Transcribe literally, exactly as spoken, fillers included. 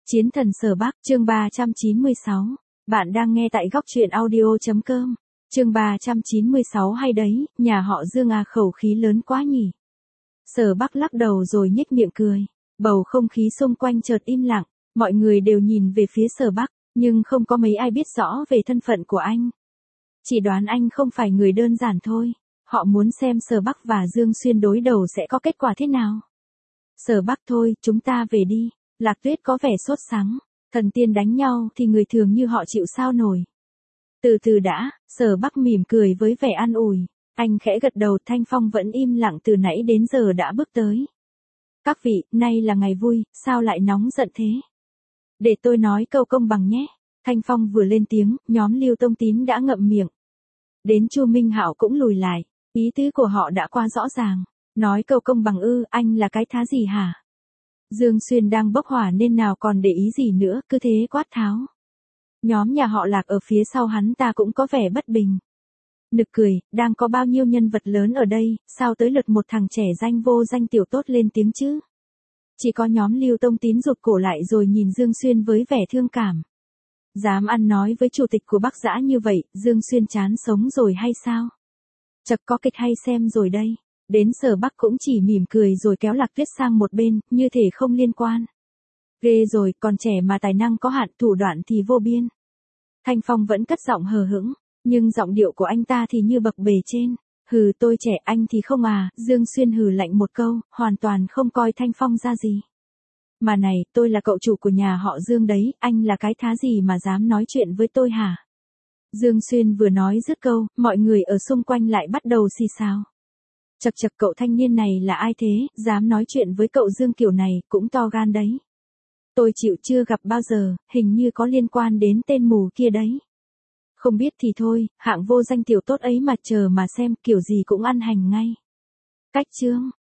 Chiến thần Sở Bắc, chương ba trăm chín mươi sáu. Bạn đang nghe tại góc truyện audio.com. Chương ba trăm chín mươi sáu hay đấy, nhà họ Dương à, khẩu khí lớn quá nhỉ. Sở Bắc lắc đầu rồi nhếch miệng cười. Bầu không khí xung quanh chợt im lặng, mọi người đều nhìn về phía Sở Bắc, nhưng không có mấy ai biết rõ về thân phận của anh. Chỉ đoán anh không phải người đơn giản thôi. Họ muốn xem Sở Bắc và Dương Xuyên đối đầu sẽ có kết quả thế nào. Sở Bắc thôi, chúng ta về đi. Lạc Tuyết có vẻ sốt sắng, thần tiên đánh nhau thì người thường như họ chịu sao nổi. Từ từ đã, Sở Bắc mỉm cười với vẻ an ủi, anh khẽ gật đầu. Thanh Phong vẫn im lặng từ nãy đến giờ đã bước tới. Các vị, nay là ngày vui, sao lại nóng giận thế? Để tôi nói câu công bằng nhé. Thanh Phong vừa lên tiếng, nhóm Lưu Tông Tín đã ngậm miệng. Đến Chu Minh Hạo cũng lùi lại, ý tứ của họ đã quá rõ ràng. Nói câu công bằng ư, anh là cái thá gì hả? Dương Xuyên đang bốc hỏa nên nào còn để ý gì nữa, cứ thế quát tháo. Nhóm nhà họ Lạc ở phía sau hắn ta cũng có vẻ bất bình. Nực cười, đang có bao nhiêu nhân vật lớn ở đây, sao tới lượt một thằng trẻ danh vô danh tiểu tốt lên tiếng chứ? Chỉ có nhóm Lưu Tông Tín rụt cổ lại rồi nhìn Dương Xuyên với vẻ thương cảm. Dám ăn nói với chủ tịch của Bắc Dã như vậy, Dương Xuyên chán sống rồi hay sao? Chật, có kịch hay xem rồi đây. Đến Sở Bắc cũng chỉ mỉm cười rồi kéo Lạc Tuyết sang một bên, như thể không liên quan. Ghê rồi, còn trẻ mà tài năng có hạn, thủ đoạn thì vô biên. Thanh Phong vẫn cất giọng hờ hững, nhưng giọng điệu của anh ta thì như bậc bề trên. Hừ, tôi trẻ, anh thì không à? Dương Xuyên hừ lạnh một câu, hoàn toàn không coi Thanh Phong ra gì. Mà này, tôi là cậu chủ của nhà họ Dương đấy, anh là cái thá gì mà dám nói chuyện với tôi hả? Dương Xuyên vừa nói dứt câu, mọi người ở xung quanh lại bắt đầu xì xào. Chật chật, cậu thanh niên này là ai thế, dám nói chuyện với cậu Dương kiểu này, cũng to gan đấy. Tôi chịu chưa gặp bao giờ, hình như có liên quan đến tên mù kia đấy. Không biết thì thôi, hạng vô danh tiểu tốt ấy mà chờ mà xem, kiểu gì cũng ăn hành ngay. Cách chương.